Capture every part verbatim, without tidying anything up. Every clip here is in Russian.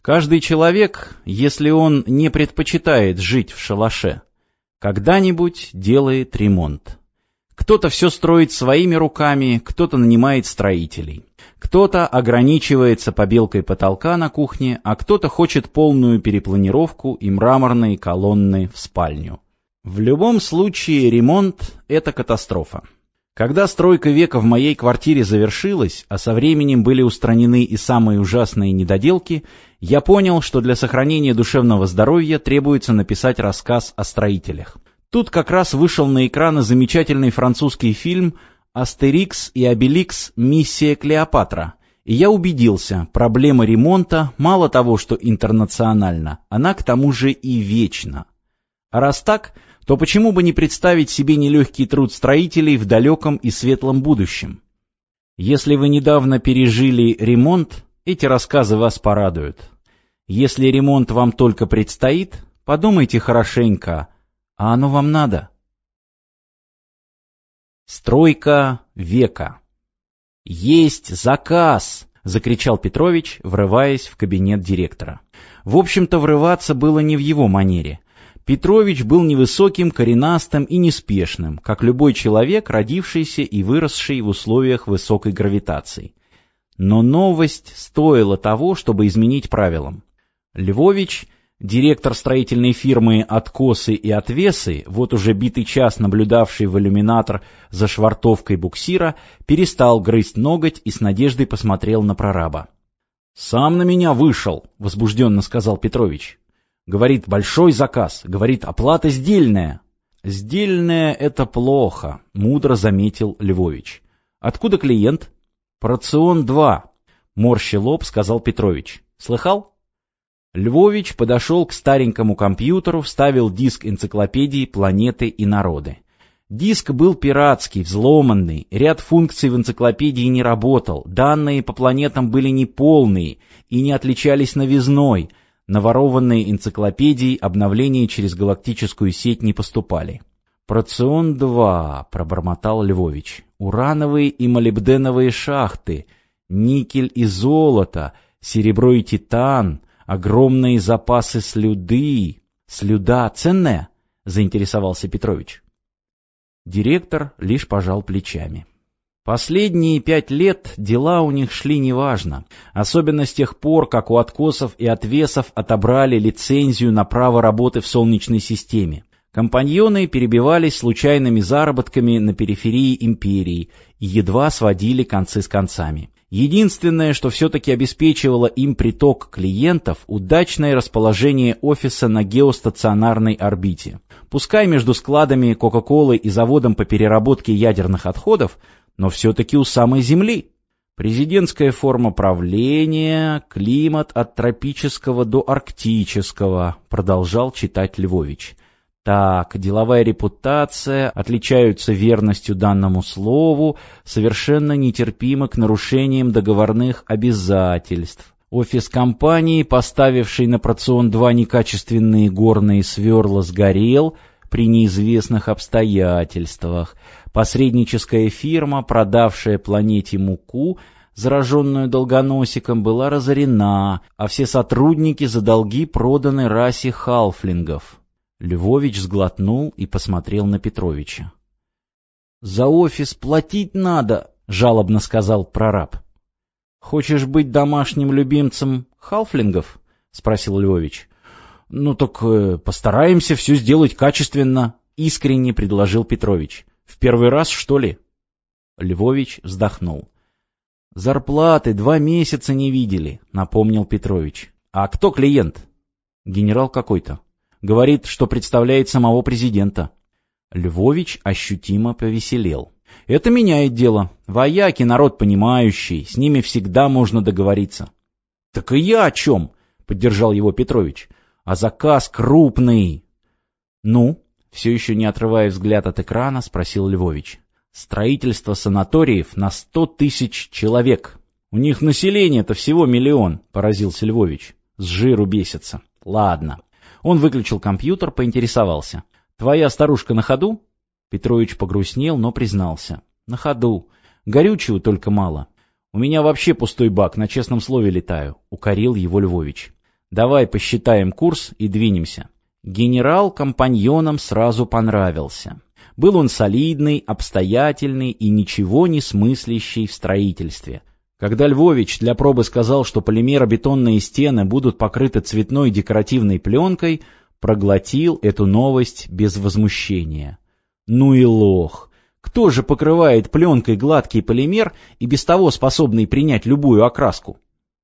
Каждый человек, если он не предпочитает жить в шалаше, когда-нибудь делает ремонт. Кто-то все строит своими руками, кто-то нанимает строителей. Кто-то ограничивается побелкой потолка на кухне, а кто-то хочет полную перепланировку и мраморные колонны в спальню. В любом случае ремонт – это катастрофа. Когда стройка века в моей квартире завершилась, а со временем были устранены и самые ужасные недоделки, я понял, что для сохранения душевного здоровья требуется написать рассказ о строителях. Тут как раз вышел на экраны замечательный французский фильм «Астерикс и Обеликс. Миссия Клеопатра», и я убедился, проблема ремонта мало того, что интернациональна, она к тому же и вечна. А раз так, то почему бы не представить себе нелегкий труд строителей в далеком и светлом будущем? Если вы недавно пережили ремонт, эти рассказы вас порадуют. Если ремонт вам только предстоит, подумайте хорошенько, а оно вам надо? Стройка века. «Есть заказ!» — закричал Петрович, врываясь в кабинет директора. В общем-то, врываться было не в его манере. Петрович был невысоким, коренастым и неспешным, как любой человек, родившийся и выросший в условиях высокой гравитации. Но новость стоила того, чтобы изменить правилам. Львович, директор строительной фирмы «Откосы и отвесы», вот уже битый час наблюдавший в иллюминатор за швартовкой буксира, перестал грызть ноготь и с надеждой посмотрел на прораба. «Сам на меня вышел», — возбужденно сказал Петрович. Говорит, большой заказ, говорит, оплата сдельная. Сдельная — это плохо, мудро заметил Львович. Откуда клиент? Порцион два, морща лоб, сказал Петрович. Слыхал? Львович подошел к старенькому компьютеру, вставил диск энциклопедии «Планеты и народы». Диск был пиратский, взломанный, ряд функций в энциклопедии не работал, данные по планетам были неполные и не отличались новизной. Наворованные энциклопедии обновления через галактическую сеть не поступали. «Порцион два», — пробормотал Львович. «Урановые и молибденовые шахты, никель и золото, серебро и титан, огромные запасы слюды». «Слюда ценная?» — заинтересовался Петрович. Директор лишь пожал плечами. Последние пять лет дела у них шли неважно, особенно с тех пор, как у откосов и отвесов отобрали лицензию на право работы в Солнечной системе. Компаньоны перебивались случайными заработками на периферии империи и едва сводили концы с концами. Единственное, что все-таки обеспечивало им приток клиентов, удачное расположение офиса на геостационарной орбите. Пускай между складами Кока-Колы и заводом по переработке ядерных отходов, но все-таки у самой Земли. Президентская форма правления, климат от тропического до арктического, продолжал читать Львович. Так, деловая репутация, отличаются верностью данному слову, совершенно нетерпимы к нарушениям договорных обязательств. Офис компании, поставивший на порцион два некачественные горные сверла, сгорел при неизвестных обстоятельствах. Посредническая фирма, продавшая планете муку, зараженную долгоносиком, была разорена, а все сотрудники за долги проданы расе халфлингов. Львович сглотнул и посмотрел на Петровича. «За офис платить надо», — жалобно сказал прораб. «Хочешь быть домашним любимцем халфлингов?» — спросил Львович. «Ну так э, постараемся все сделать качественно», — искренне предложил Петрович. «В первый раз, что ли?» Львович вздохнул. «Зарплаты два месяца не видели», — напомнил Петрович. «А кто клиент?» «Генерал какой-то. Говорит, что представляет самого президента». Львович ощутимо повеселел. «Это меняет дело. Вояки — народ понимающий, с ними всегда можно договориться». «Так и я о чем?» — поддержал его Петрович. «А заказ крупный». «Ну?» — все еще не отрывая взгляд от экрана, спросил Львович. «Строительство санаториев на сто тысяч человек. У них население-то всего миллион», — поразился Львович. «С жиру бесится. Ладно». Он выключил компьютер, поинтересовался. «Твоя старушка на ходу?» Петрович погрустнел, но признался. «На ходу. Горючего только мало. У меня вообще пустой бак, на честном слове летаю», — укорил его Львович. Давай посчитаем курс и двинемся. Генерал компаньонам сразу понравился. Был он солидный, обстоятельный и ничего не смыслящий в строительстве. Когда Львович для пробы сказал, что полимеробетонные стены будут покрыты цветной декоративной пленкой, проглотил эту новость без возмущения. Ну и лох! Кто же покрывает пленкой гладкий полимер и без того способный принять любую окраску?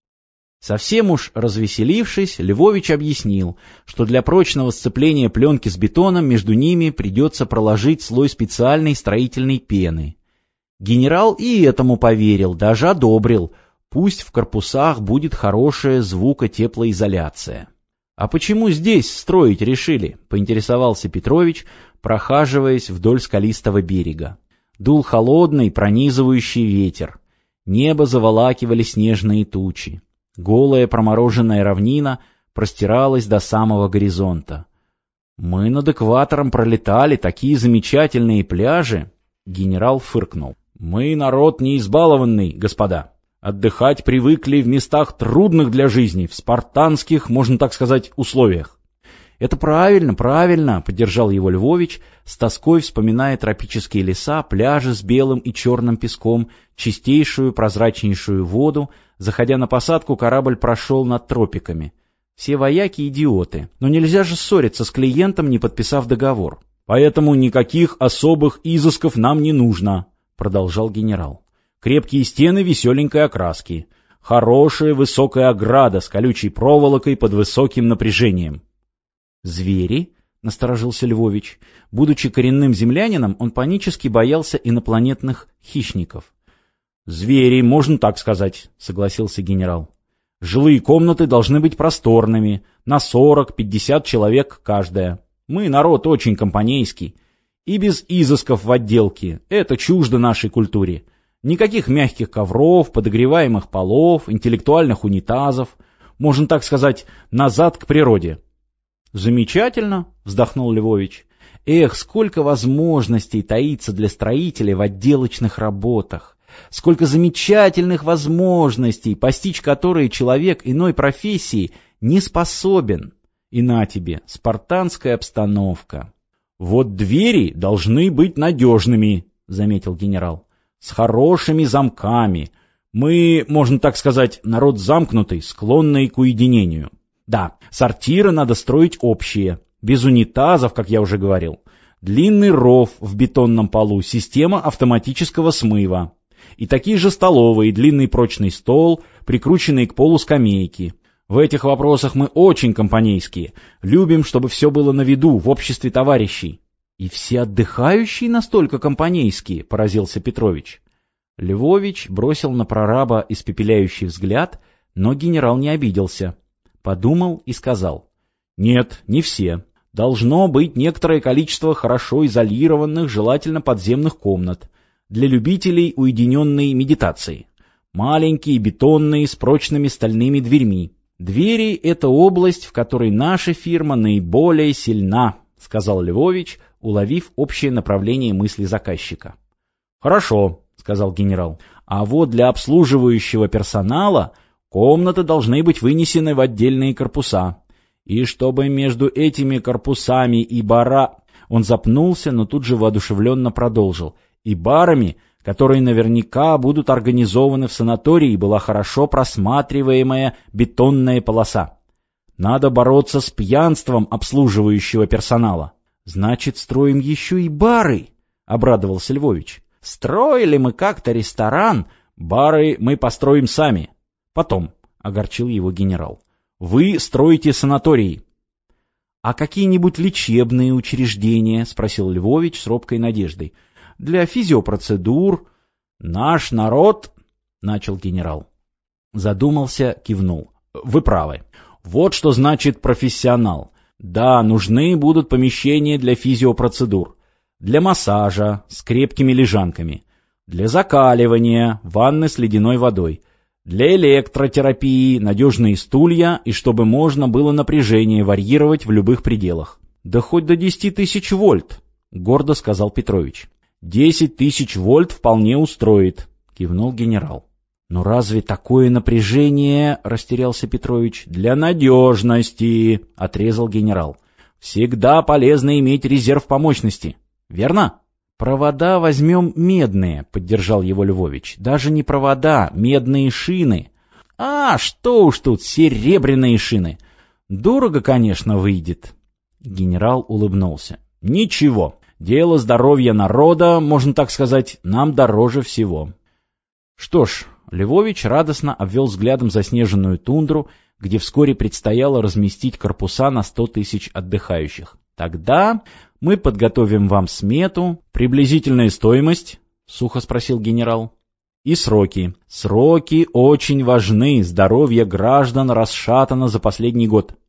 Совсем уж развеселившись, Львович объяснил, что для прочного сцепления пленки с бетоном между ними придется проложить слой специальной строительной пены. Генерал и этому поверил, даже одобрил. Пусть в корпусах будет хорошая звукотеплоизоляция. «А почему здесь строить решили?» — поинтересовался Петрович, прохаживаясь вдоль скалистого берега. Дул холодный, пронизывающий ветер. Небо заволакивали снежные тучи. Голая промороженная равнина простиралась до самого горизонта. «Мы над экватором пролетали, такие замечательные пляжи!» Генерал фыркнул. «Мы народ не избалованный, господа. Отдыхать привыкли в местах трудных для жизни, в спартанских, можно так сказать, условиях». «Это правильно, правильно», — поддержал его Львович, с тоской вспоминая тропические леса, пляжи с белым и черным песком, чистейшую прозрачнейшую воду. Заходя на посадку, корабль прошел над тропиками. Все вояки идиоты, но нельзя же ссориться с клиентом, не подписав договор. «Поэтому никаких особых изысков нам не нужно», — продолжал генерал. «Крепкие стены веселенькой окраски, хорошая высокая ограда с колючей проволокой под высоким напряжением». «Звери?» — насторожился Львович. Будучи коренным землянином, он панически боялся инопланетных хищников. «Звери, можно так сказать», — согласился генерал. «Жилые комнаты должны быть просторными, на сорок-пятьдесят человек каждая. Мы народ очень компанейский. И без изысков в отделке. Это чуждо нашей культуре. Никаких мягких ковров, подогреваемых полов, интеллектуальных унитазов. Можно так сказать, назад к природе». «Замечательно», — вздохнул Львович. «Эх, сколько возможностей таится для строителей в отделочных работах! Сколько замечательных возможностей, постичь которые человек иной профессии не способен! И на тебе, спартанская обстановка!» «Вот двери должны быть надежными», — заметил генерал, — «с хорошими замками. Мы, можно так сказать, народ замкнутый, склонный к уединению. Да, сортиры надо строить общие, без унитазов, как я уже говорил. Длинный ров в бетонном полу, система автоматического смыва. И такие же столовые, длинный прочный стол, прикрученные к полу скамейки. В этих вопросах мы очень компанейские. Любим, чтобы все было на виду, в обществе товарищей». «И все отдыхающие настолько компанейские?» — поразился Петрович. Львович бросил на прораба испепеляющий взгляд, но генерал не обиделся. Подумал и сказал: «Нет, не все. Должно быть некоторое количество хорошо изолированных, желательно подземных комнат, для любителей уединенной медитации. Маленькие, бетонные, с прочными стальными дверьми. Двери — это область, в которой наша фирма наиболее сильна», — сказал Львович, уловив общее направление мысли заказчика. «Хорошо», — сказал генерал, — «а вот для обслуживающего персонала комнаты должны быть вынесены в отдельные корпуса. И чтобы между этими корпусами и бара...» Он запнулся, но тут же воодушевленно продолжил. «И барами, которые наверняка будут организованы в санатории, была хорошо просматриваемая бетонная полоса. Надо бороться с пьянством обслуживающего персонала». «Значит, строим еще и бары?» — обрадовался Львович. «Строили мы как-то ресторан, бары мы построим сами. Потом», — огорчил его генерал, — «вы строите санатории». «А какие-нибудь лечебные учреждения?» — спросил Львович с робкой надеждой. «Для физиопроцедур». «Наш народ», — начал генерал. Задумался, кивнул. «Вы правы. Вот что значит профессионал. Да, нужны будут помещения для физиопроцедур, для массажа с крепкими лежанками, для закаливания, ванны с ледяной водой, для электротерапии, надежные стулья и чтобы можно было напряжение варьировать в любых пределах». «Да хоть до десяти тысяч вольт», — гордо сказал Петрович. «Десять тысяч вольт вполне устроит», — кивнул генерал. «Но разве такое напряжение, — растерялся Петрович, — для надежности, — отрезал генерал. Всегда полезно иметь резерв по мощности. Верно?» «Провода возьмем медные, — поддержал его Львович. Даже не провода, медные шины». «А, что уж тут, серебряные шины. Дорого, конечно, выйдет». Генерал улыбнулся. «Ничего, дело здоровья народа, можно так сказать, нам дороже всего». Что ж, Львович радостно обвел взглядом заснеженную тундру, где вскоре предстояло разместить корпуса на сто тысяч отдыхающих. «Тогда мы подготовим вам смету, приблизительная стоимость», — сухо спросил генерал. «И сроки. Сроки очень важны, здоровье граждан расшатано за последний год.